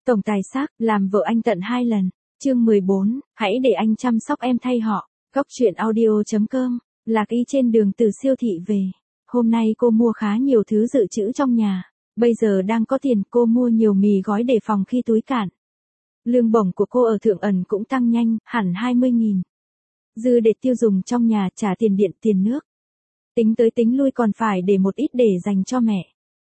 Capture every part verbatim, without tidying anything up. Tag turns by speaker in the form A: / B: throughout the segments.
A: Tổng tài xác, làm vợ anh tận hai lần. Chương mười bốn, hãy để anh chăm sóc em thay họ. Góc truyện audio chấm com. Lạc Y trên đường từ siêu thị về. Hôm nay cô mua khá nhiều thứ dự trữ trong nhà. Bây giờ đang có tiền, cô mua nhiều mì gói để phòng khi túi cạn. Lương bổng của cô ở Thượng Ẩn cũng tăng nhanh, hẳn hai mươi nghìn. Dư để tiêu dùng trong nhà, trả tiền điện, tiền nước. Tính tới tính lui còn phải để một ít để dành cho mẹ.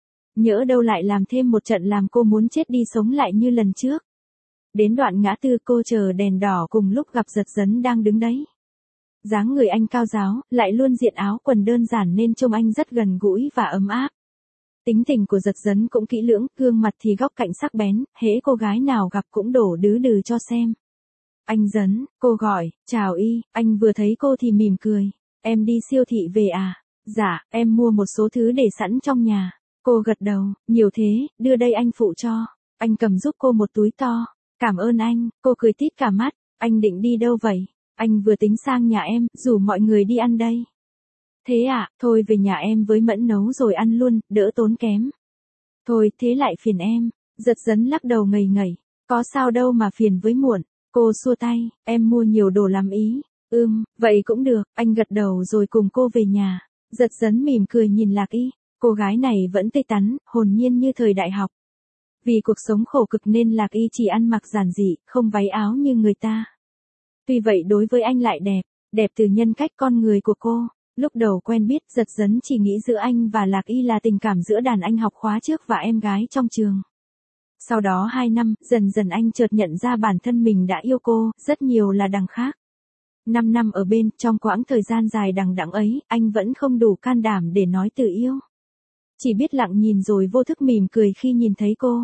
A: Nhỡ đâu lại làm thêm một trận làm cô muốn chết đi sống lại như lần trước. Đến đoạn ngã tư cô chờ đèn đỏ cùng lúc gặp Giật Dấn đang đứng đấy. Dáng người anh cao ráo, lại luôn diện áo quần đơn giản nên trông anh rất gần gũi và ấm áp. Tính tình của Giật Dấn cũng kỹ lưỡng, gương mặt thì góc cạnh sắc bén, hễ cô gái nào gặp cũng đổ đứ đừ cho xem. Anh Dấn, cô gọi, chào Y, anh vừa thấy cô thì mỉm cười. Em đi siêu thị về à? Dạ, em mua một số thứ để sẵn trong nhà. Cô gật đầu, nhiều thế, đưa đây anh phụ cho. Anh cầm giúp cô một túi to. Cảm ơn anh, cô cười tít cả mắt. Anh định đi đâu vậy? Anh vừa tính sang nhà em, rủ mọi người đi ăn đây. Thế à, thôi về nhà em với Mẫn nấu rồi ăn luôn, đỡ tốn kém. Thôi, thế lại phiền em. Giật Dấn lắc đầu ngây ngẩy. Có sao đâu mà phiền với muộn. Cô xua tay, em mua nhiều đồ lắm ý. Ừm, vậy cũng được, anh gật đầu rồi cùng cô về nhà. Giật Dấn mỉm cười nhìn Lạc Y. Cô gái này vẫn tươi tắn, hồn nhiên như thời đại học. Vì cuộc sống khổ cực nên Lạc Y chỉ ăn mặc giản dị, không váy áo như người ta. Tuy vậy đối với anh lại đẹp, đẹp từ nhân cách con người của cô. Lúc đầu quen biết, Giật Dấn chỉ nghĩ giữa anh và Lạc Y là tình cảm giữa đàn anh học khóa trước và em gái trong trường. Sau đó hai năm, dần dần anh chợt nhận ra bản thân mình đã yêu cô, rất nhiều là đằng khác. Năm năm ở bên, trong quãng thời gian dài đằng đẵng ấy, anh vẫn không đủ can đảm để nói từ yêu. Chỉ biết lặng nhìn rồi vô thức mỉm cười khi nhìn thấy cô.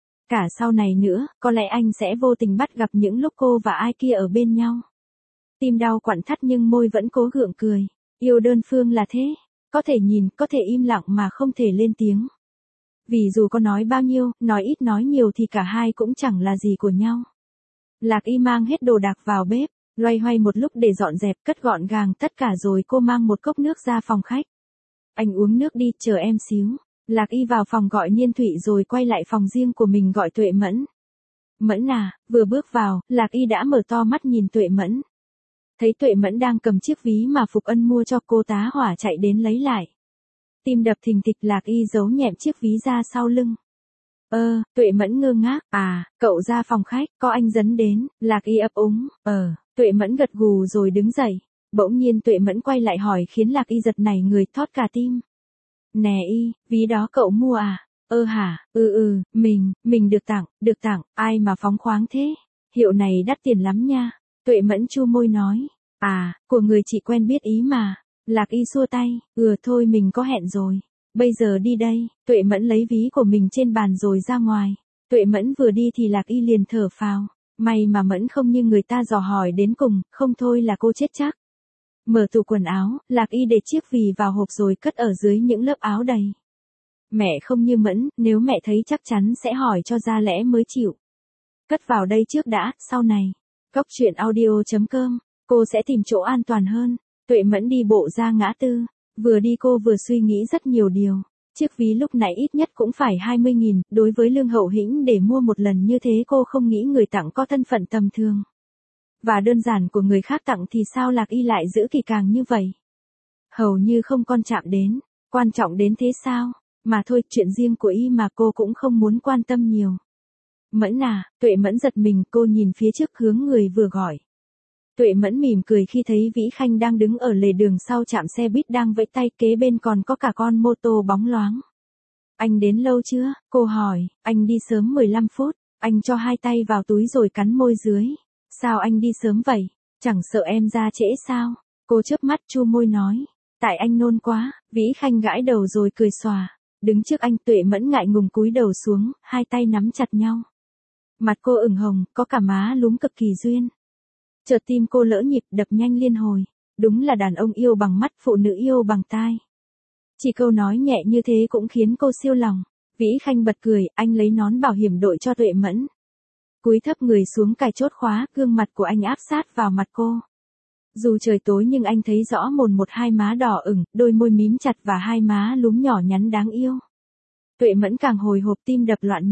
A: Cả sau này nữa, có lẽ anh sẽ vô tình bắt gặp những lúc cô và ai kia ở bên nhau. Tim đau quặn thắt nhưng môi vẫn cố gượng cười. Yêu đơn phương là thế. Có thể nhìn, có thể im lặng mà không thể lên tiếng. Vì dù có nói bao nhiêu, nói ít nói nhiều thì cả hai cũng chẳng là gì của nhau. Lạc Y mang hết đồ đạc vào bếp, loay hoay một lúc để dọn dẹp cất gọn gàng tất cả rồi cô mang một cốc nước ra phòng khách. Anh uống nước đi, chờ em xíu. Lạc Y vào phòng gọi Niên Thụy rồi quay lại phòng riêng của mình gọi Tuệ Mẫn. Mẫn à, vừa bước vào, Lạc Y đã mở to mắt nhìn Tuệ Mẫn. Thấy Tuệ Mẫn đang cầm chiếc ví mà Phục Ân mua cho cô tá hỏa chạy đến lấy lại. Tim đập thình thịch, Lạc Y giấu nhẹm chiếc ví ra sau lưng. Ơ, Tuệ Mẫn ngơ ngác, à, cậu ra phòng khách, có anh Dấn đến, Lạc Y ấp úng, ờ, Tuệ Mẫn gật gù rồi đứng dậy. Bỗng nhiên Tuệ Mẫn quay lại hỏi khiến Lạc Y giật nảy người thót cả tim. Nè Y, ví đó cậu mua à? Ơ hả, ừ ừ, mình, mình được tặng, được tặng, ai mà phóng khoáng thế? Hiệu này đắt tiền lắm nha. Tuệ Mẫn chu môi nói, à, của người chị quen biết ý mà. Lạc Y xua tay, ừ thôi mình có hẹn rồi. Bây giờ đi đây. Tuệ Mẫn lấy ví của mình trên bàn rồi ra ngoài. Tuệ Mẫn vừa đi thì Lạc Y liền thở phào. May mà Mẫn không như người ta dò hỏi đến cùng, không thôi là cô chết chắc. Mở tủ quần áo, Lạc Y để chiếc ví vào hộp rồi cất ở dưới những lớp áo đầy. Mẹ không như Mẫn, nếu mẹ thấy chắc chắn sẽ hỏi cho ra lẽ mới chịu. Cất vào đây trước đã, sau này. Góc truyện audio chấm com, cô sẽ tìm chỗ an toàn hơn. Tuệ Mẫn đi bộ ra ngã tư. Vừa đi cô vừa suy nghĩ rất nhiều điều. Chiếc ví lúc nãy ít nhất cũng phải hai mươi nghìn, đối với Lương Hậu Hĩnh để mua một lần như thế cô không nghĩ người tặng có thân phận tầm thường. Và đơn giản của người khác tặng thì sao Lạc Y lại giữ kỳ càng như vậy? Hầu như không con chạm đến, quan trọng đến thế sao? Mà thôi, chuyện riêng của Y mà cô cũng không muốn quan tâm nhiều. Mẫn à, Tuệ Mẫn giật mình, cô nhìn phía trước hướng người vừa gọi. Tuệ Mẫn mỉm cười khi thấy Vĩ Khanh đang đứng ở lề đường sau trạm xe buýt đang vẫy tay, kế bên còn có cả con mô tô bóng loáng. Anh đến lâu chưa? Cô hỏi. Anh đi sớm mười lăm phút. Anh cho hai tay vào túi rồi cắn môi dưới. Sao anh đi sớm vậy? Chẳng sợ em ra trễ sao? Cô chớp mắt chu môi nói. Tại anh nôn quá. Vĩ Khanh gãi đầu rồi cười xòa. Đứng trước anh, Tuệ Mẫn ngại ngùng cúi đầu xuống, hai tay nắm chặt nhau. Mặt cô ửng hồng, có cả má lúm cực kỳ duyên. Chợt tim cô lỡ nhịp, đập nhanh liên hồi. Đúng là đàn ông yêu bằng mắt, phụ nữ yêu bằng tai. Chỉ câu nói nhẹ như thế cũng khiến cô siêu lòng. Vĩ Khanh bật cười, anh lấy nón bảo hiểm đội cho Tuệ Mẫn. Cúi thấp người xuống cài chốt khóa, gương mặt của anh áp sát vào mặt cô. Dù trời tối nhưng anh thấy rõ mồn một hai má đỏ ửng, đôi môi mím chặt và hai má lúm nhỏ nhắn đáng yêu. Tuệ Mẫn càng hồi hộp, tim đập loạn nhịp.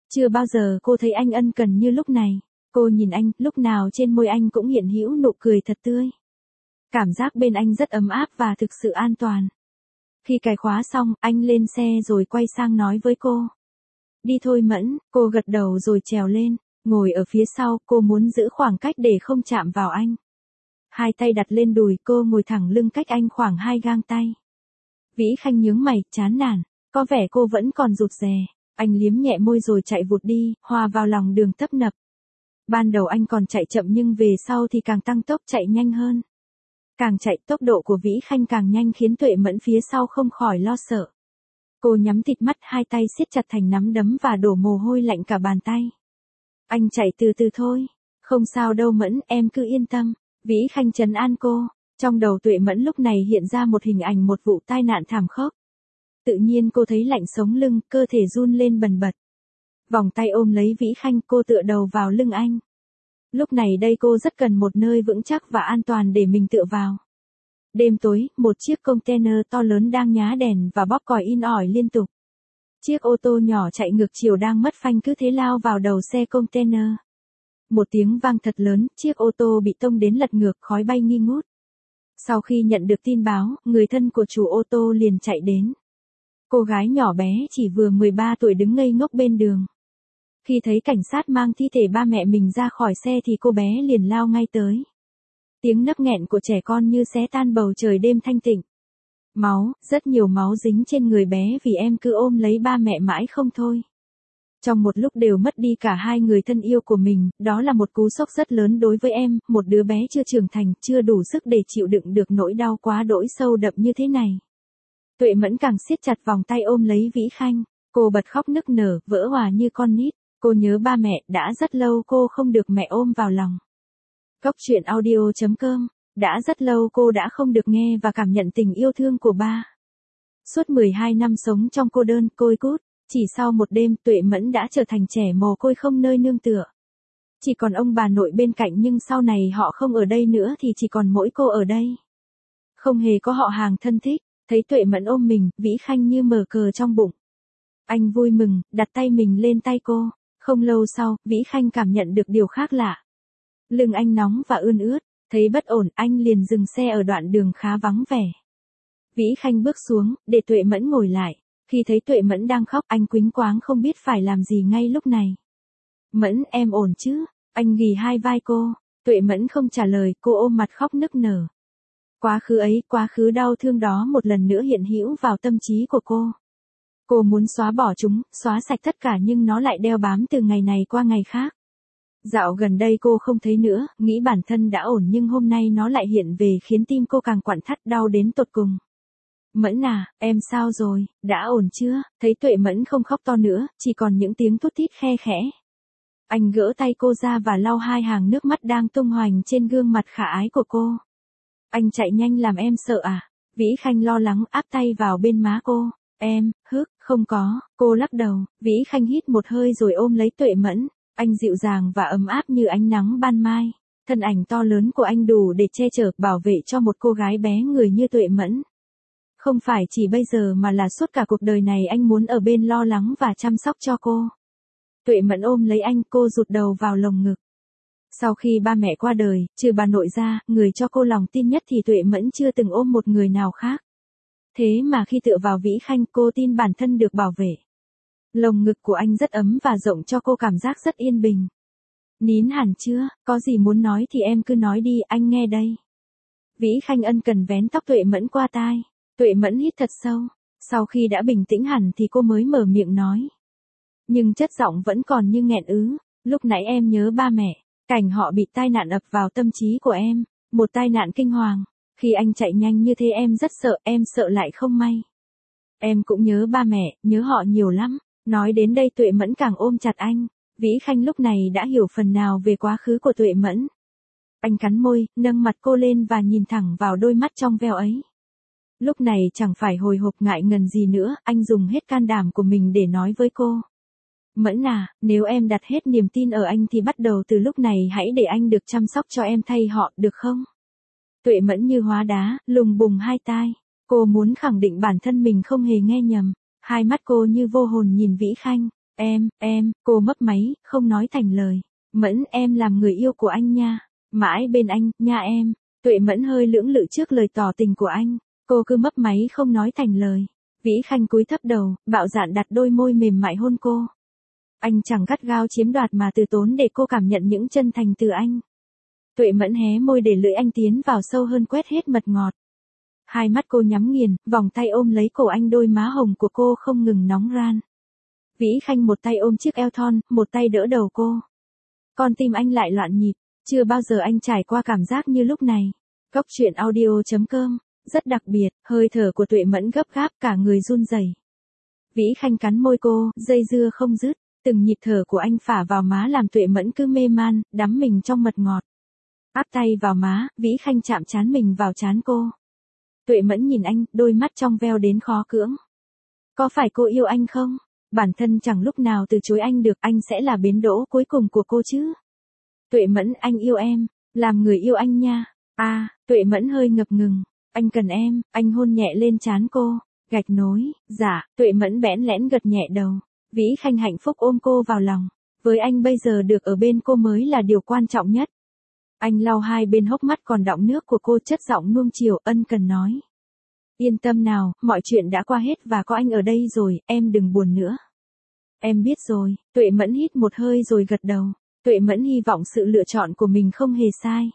A: Chưa bao giờ cô thấy anh ân cần như lúc này. Cô nhìn anh, lúc nào trên môi anh cũng hiện hữu nụ cười thật tươi. Cảm giác bên anh rất ấm áp và thực sự an toàn. Khi cài khóa xong, anh lên xe rồi quay sang nói với cô. Đi thôi Mẫn, cô gật đầu rồi trèo lên, ngồi ở phía sau, cô muốn giữ khoảng cách để không chạm vào anh. Hai tay đặt lên đùi, cô ngồi thẳng lưng cách anh khoảng hai gang tay. Vĩ Khanh nhướng mày, chán nản, có vẻ cô vẫn còn rụt rè. Anh liếm nhẹ môi rồi chạy vụt đi, hòa vào lòng đường tấp nập. Ban đầu anh còn chạy chậm nhưng về sau thì càng tăng tốc chạy nhanh hơn. Càng chạy tốc độ của Vĩ Khanh càng nhanh khiến Tuệ Mẫn phía sau không khỏi lo sợ. Cô nhắm tịt mắt, hai tay siết chặt thành nắm đấm và đổ mồ hôi lạnh cả bàn tay. Anh chạy từ từ thôi, không sao đâu Mẫn, em cứ yên tâm. Vĩ Khanh trấn an cô, trong đầu Tuệ Mẫn lúc này hiện ra một hình ảnh một vụ tai nạn thảm khốc. Tự nhiên cô thấy lạnh sống lưng, cơ thể run lên bần bật. Vòng tay ôm lấy Vĩ Khanh, cô tựa đầu vào lưng anh. Lúc này đây cô rất cần một nơi vững chắc và an toàn để mình tựa vào. Đêm tối, một chiếc container to lớn đang nhá đèn và bóp còi in ỏi liên tục. Chiếc ô tô nhỏ chạy ngược chiều đang mất phanh cứ thế lao vào đầu xe container. Một tiếng vang thật lớn, chiếc ô tô bị tông đến lật ngược, khói bay nghi ngút. Sau khi nhận được tin báo, người thân của chủ ô tô liền chạy đến. Cô gái nhỏ bé chỉ vừa mười ba tuổi đứng ngây ngốc bên đường. Khi thấy cảnh sát mang thi thể ba mẹ mình ra khỏi xe thì cô bé liền lao ngay tới. Tiếng nấc nghẹn của trẻ con như xé tan bầu trời đêm thanh tịnh. Máu, rất nhiều máu dính trên người bé vì em cứ ôm lấy ba mẹ mãi không thôi. Trong một lúc đều mất đi cả hai người thân yêu của mình, đó là một cú sốc rất lớn đối với em, một đứa bé chưa trưởng thành, chưa đủ sức để chịu đựng được nỗi đau quá đỗi sâu đậm như thế này. Tuệ Mẫn càng siết chặt vòng tay ôm lấy Vĩ Khanh, cô bật khóc nức nở, vỡ òa như con nít. Cô nhớ ba mẹ, đã rất lâu cô không được mẹ ôm vào lòng. Cốc truyện audio chấm com, đã rất lâu cô đã không được nghe và cảm nhận tình yêu thương của ba. Suốt mười hai năm sống trong cô đơn, côi cút, chỉ sau một đêm Tuệ Mẫn đã trở thành trẻ mồ côi không nơi nương tựa. Chỉ còn ông bà nội bên cạnh nhưng sau này họ không ở đây nữa thì chỉ còn mỗi cô ở đây. Không hề có họ hàng thân thích, thấy Tuệ Mẫn ôm mình, Vĩ Khanh như mở cờ trong bụng. Anh vui mừng, đặt tay mình lên tay cô. Không lâu sau, Vĩ Khanh cảm nhận được điều khác lạ. Lưng anh nóng và ươn ướt, thấy bất ổn, anh liền dừng xe ở đoạn đường khá vắng vẻ. Vĩ Khanh bước xuống, để Tuệ Mẫn ngồi lại. Khi thấy Tuệ Mẫn đang khóc, anh quýnh quáng không biết phải làm gì ngay lúc này. Mẫn, em ổn chứ? Anh ghì hai vai cô. Tuệ Mẫn không trả lời, cô ôm mặt khóc nức nở. Quá khứ ấy, quá khứ đau thương đó một lần nữa hiện hữu vào tâm trí của cô. Cô muốn xóa bỏ chúng, xóa sạch tất cả nhưng nó lại đeo bám từ ngày này qua ngày khác. Dạo gần đây cô không thấy nữa, nghĩ bản thân đã ổn nhưng hôm nay nó lại hiện về khiến tim cô càng quặn thắt đau đến tột cùng. Mẫn à, em sao rồi, đã ổn chưa? Thấy Tuệ Mẫn không khóc to nữa, chỉ còn những tiếng thút thít khe khẽ. Anh gỡ tay cô ra và lau hai hàng nước mắt đang tung hoành trên gương mặt khả ái của cô. Anh chạy nhanh làm em sợ à? Vĩ Khanh lo lắng áp tay vào bên má cô. Em, hức, không có, cô lắc đầu. Vĩ Khanh hít một hơi rồi ôm lấy Tuệ Mẫn. Anh dịu dàng và ấm áp như ánh nắng ban mai. Thân ảnh to lớn của anh đủ để che chở, bảo vệ cho một cô gái bé người như Tuệ Mẫn. Không phải chỉ bây giờ mà là suốt cả cuộc đời này anh muốn ở bên lo lắng và chăm sóc cho cô. Tuệ Mẫn ôm lấy anh, cô rụt đầu vào lồng ngực. Sau khi ba mẹ qua đời, trừ bà nội ra, người cho cô lòng tin nhất thì Tuệ Mẫn chưa từng ôm một người nào khác. Thế mà khi tựa vào Vĩ Khanh, cô tin bản thân được bảo vệ. Lồng ngực của anh rất ấm và rộng cho cô cảm giác rất yên bình. Nín hẳn chưa, có gì muốn nói thì em cứ nói đi, anh nghe đây. Vĩ Khanh ân cần vén tóc Tuệ Mẫn qua tai. Tuệ Mẫn hít thật sâu. Sau khi đã bình tĩnh hẳn thì cô mới mở miệng nói. Nhưng chất giọng vẫn còn như nghẹn ứ. Lúc nãy em nhớ ba mẹ. Cảnh họ bị tai nạn ập vào tâm trí của em. Một tai nạn kinh hoàng. Khi anh chạy nhanh như thế em rất sợ, em sợ lại không may. Em cũng nhớ ba mẹ, nhớ họ nhiều lắm. Nói đến đây Tuệ Mẫn càng ôm chặt anh. Vĩ Khanh lúc này đã hiểu phần nào về quá khứ của Tuệ Mẫn. Anh cắn môi, nâng mặt cô lên và nhìn thẳng vào đôi mắt trong veo ấy. Lúc này chẳng phải hồi hộp ngại ngần gì nữa, anh dùng hết can đảm của mình để nói với cô. Mẫn à, nếu em đặt hết niềm tin ở anh thì bắt đầu từ lúc này hãy để anh được chăm sóc cho em thay họ, được không? Tuệ Mẫn như hóa đá, lùng bùng hai tai. Cô muốn khẳng định bản thân mình không hề nghe nhầm. Hai mắt cô như vô hồn nhìn Vĩ Khanh. Em, em, cô mấp máy, không nói thành lời. Mẫn, em làm người yêu của anh nha. Mãi bên anh, nha em. Tuệ Mẫn hơi lưỡng lự trước lời tỏ tình của anh. Cô cứ mấp máy không nói thành lời. Vĩ Khanh cúi thấp đầu, bạo dạn đặt đôi môi mềm mại hôn cô. Anh chẳng gắt gao chiếm đoạt mà từ tốn để cô cảm nhận những chân thành từ anh. Tuệ Mẫn hé môi để lưỡi anh tiến vào sâu hơn quét hết mật ngọt. Hai mắt cô nhắm nghiền, vòng tay ôm lấy cổ anh, đôi má hồng của cô không ngừng nóng ran. Vĩ Khanh một tay ôm chiếc eo thon, một tay đỡ đầu cô. Con tim anh lại loạn nhịp, chưa bao giờ anh trải qua cảm giác như lúc này. Cốc truyện audio chấm com, rất đặc biệt, hơi thở của Tuệ Mẫn gấp gáp, cả người run rẩy. Vĩ Khanh cắn môi cô, dây dưa không dứt, từng nhịp thở của anh phả vào má làm Tuệ Mẫn cứ mê man, đắm mình trong mật ngọt. Áp tay vào má, Vĩ Khanh chạm trán mình vào trán cô. Tuệ Mẫn nhìn anh, đôi mắt trong veo đến khó cưỡng. Có phải cô yêu anh không? Bản thân chẳng lúc nào từ chối anh được, anh sẽ là bến đỗ cuối cùng của cô chứ. Tuệ Mẫn, anh yêu em, làm người yêu anh nha. À, Tuệ Mẫn hơi ngập ngừng. Anh cần em, anh hôn nhẹ lên trán cô. Gạch nối, dạ, Tuệ Mẫn bẽn lẽn gật nhẹ đầu. Vĩ Khanh hạnh phúc ôm cô vào lòng. Với anh bây giờ được ở bên cô mới là điều quan trọng nhất. Anh lau hai bên hốc mắt còn đọng nước của cô, chất giọng nuông chiều ân cần nói. Yên tâm nào, mọi chuyện đã qua hết và có anh ở đây rồi, em đừng buồn nữa. Em biết rồi, Tuệ Mẫn hít một hơi rồi gật đầu. Tuệ Mẫn hy vọng sự lựa chọn của mình không hề sai.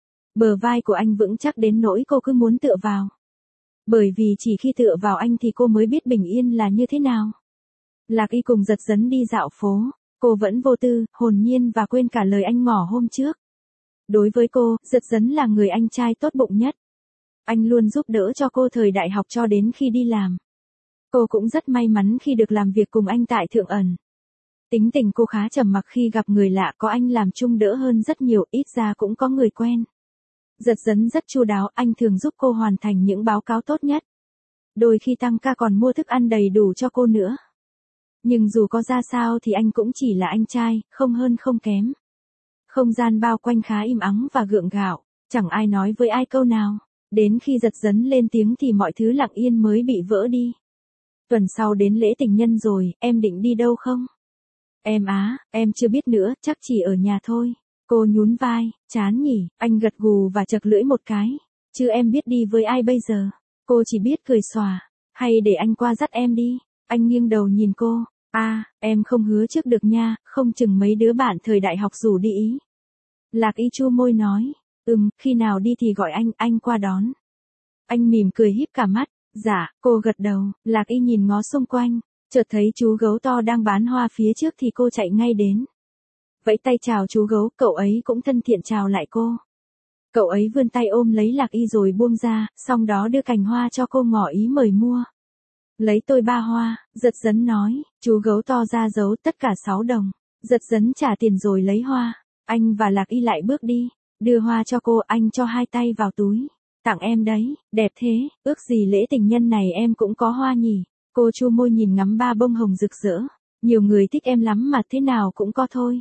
A: Bờ vai của anh vững chắc đến nỗi cô cứ muốn tựa vào. Bởi vì chỉ khi tựa vào anh thì cô mới biết bình yên là như thế nào. Lạc Y cùng Giật Dấn đi dạo phố, cô vẫn vô tư, hồn nhiên và quên cả lời anh ngỏ hôm trước. Đối với cô, Giật Dấn là người anh trai tốt bụng nhất. Anh luôn giúp đỡ cho cô thời đại học cho đến khi đi làm. Cô cũng rất may mắn khi được làm việc cùng anh tại Thượng Ẩn. Tính tình cô khá trầm mặc, khi gặp người lạ có anh làm chung đỡ hơn rất nhiều, ít ra cũng có người quen. Giật Dấn rất chu đáo, anh thường giúp cô hoàn thành những báo cáo tốt nhất. Đôi khi tăng ca còn mua thức ăn đầy đủ cho cô nữa. Nhưng dù có ra sao thì anh cũng chỉ là anh trai, không hơn không kém. Không gian bao quanh khá im ắng và gượng gạo, chẳng ai nói với ai câu nào. Đến khi Giật Dấn lên tiếng thì mọi thứ lặng yên mới bị vỡ đi. Tuần sau đến lễ tình nhân rồi, em định đi đâu không? Em á, em chưa biết nữa, chắc chỉ ở nhà thôi. Cô nhún vai, chán nhỉ, anh gật gù và chật lưỡi một cái. Chứ em biết đi với ai bây giờ? Cô chỉ biết cười xòa. Hay để anh qua dắt em đi? Anh nghiêng đầu nhìn cô. À, em không hứa trước được nha, không chừng mấy đứa bạn thời đại học rủ đi ý. Lạc Y chu môi nói. Ừm, khi nào đi thì gọi anh, anh qua đón. Anh mỉm cười híp cả mắt. Dạ, cô gật đầu. Lạc Y nhìn ngó xung quanh, chợt thấy chú gấu to đang bán hoa phía trước thì cô chạy ngay đến. Vẫy tay chào chú gấu, cậu ấy cũng thân thiện chào lại cô. Cậu ấy vươn tay ôm lấy Lạc Y rồi buông ra, xong đó đưa cành hoa cho cô ngỏ ý mời mua. Lấy tôi ba hoa, Giật Dấn nói, chú gấu to ra dấu tất cả sáu đồng. Giật Dấn trả tiền rồi lấy hoa. Anh và Lạc Y lại bước đi, đưa hoa cho cô, anh cho hai tay vào túi. Tặng em đấy, đẹp thế, ước gì lễ tình nhân này em cũng có hoa nhỉ. Cô chu môi nhìn ngắm ba bông hồng rực rỡ. Nhiều người thích em lắm mà thế nào cũng có thôi.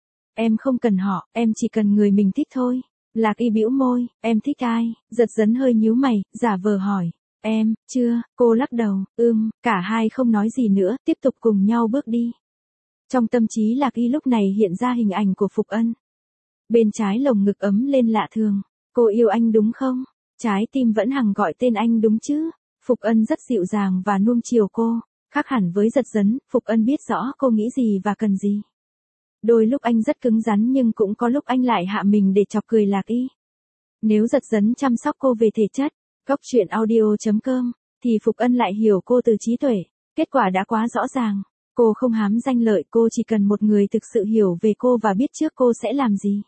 A: Em không cần họ, em chỉ cần người mình thích thôi. Lạc Y bĩu môi, em thích ai? Giật Dấn hơi nhíu mày, giả vờ hỏi. Em, chưa, cô lắc đầu, ưm, cả hai không nói gì nữa, tiếp tục cùng nhau bước đi. Trong tâm trí Lạc Y lúc này hiện ra hình ảnh của Phục Ân. Bên trái lồng ngực ấm lên lạ thường. Cô yêu anh đúng không? Trái tim vẫn hằng gọi tên anh đúng chứ? Phục Ân rất dịu dàng và nuông chiều cô. Khác hẳn với Giật Dấn, Phục Ân biết rõ cô nghĩ gì và cần gì. Đôi lúc anh rất cứng rắn nhưng cũng có lúc anh lại hạ mình để chọc cười Lạc Y. Nếu Giật Dấn chăm sóc cô về thể chất, cốc truyện audio chấm com, thì Phục Ân lại hiểu cô từ trí tuệ. Kết quả đã quá rõ ràng. Cô không hám danh lợi, cô chỉ cần một người thực sự hiểu về cô và biết trước cô sẽ làm gì.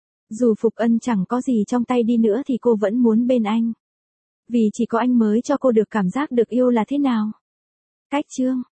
A: Dù Phục Ân chẳng có gì trong tay đi nữa thì cô vẫn muốn bên anh. Vì chỉ có anh mới cho cô được cảm giác được yêu là thế nào. Cách chương